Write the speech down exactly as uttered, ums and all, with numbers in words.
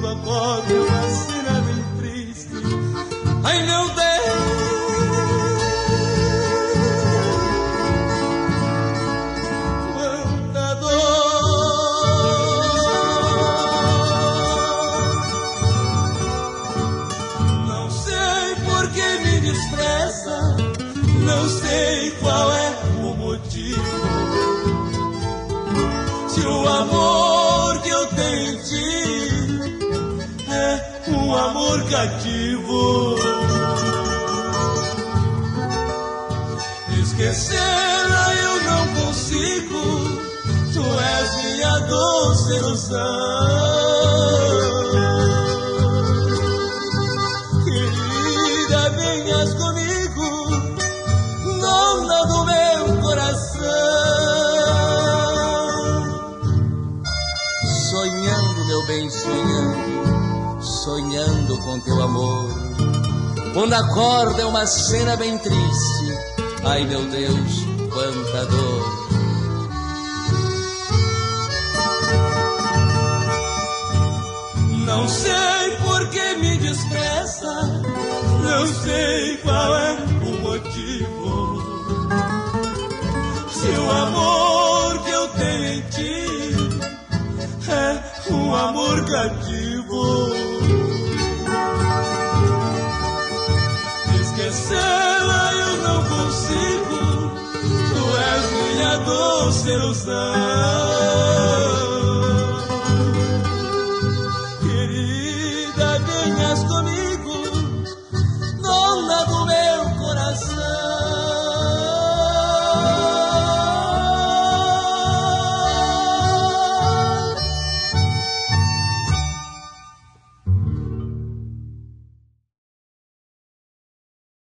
ocorre uma cena bem triste. Ai meu Deus, quanta dor. Não sei por que me despreza, não sei qual é o motivo. Se o amor que eu tenho em ti é um amor cativo, esquecê-la eu não consigo. Tu és minha doce ilusão. Querida, venhas comigo, dona do meu coração. Sonhando, meu bem, sonhando, sonhando com teu amor. Quando acorda é uma cena bem triste. Ai meu Deus, quanta dor. Não sei por que me despreza, não sei qual é o motivo. Se o amor que eu tenho em ti é um amor cativo, esquecê-la eu não consigo. Tu és minha doce ilusão.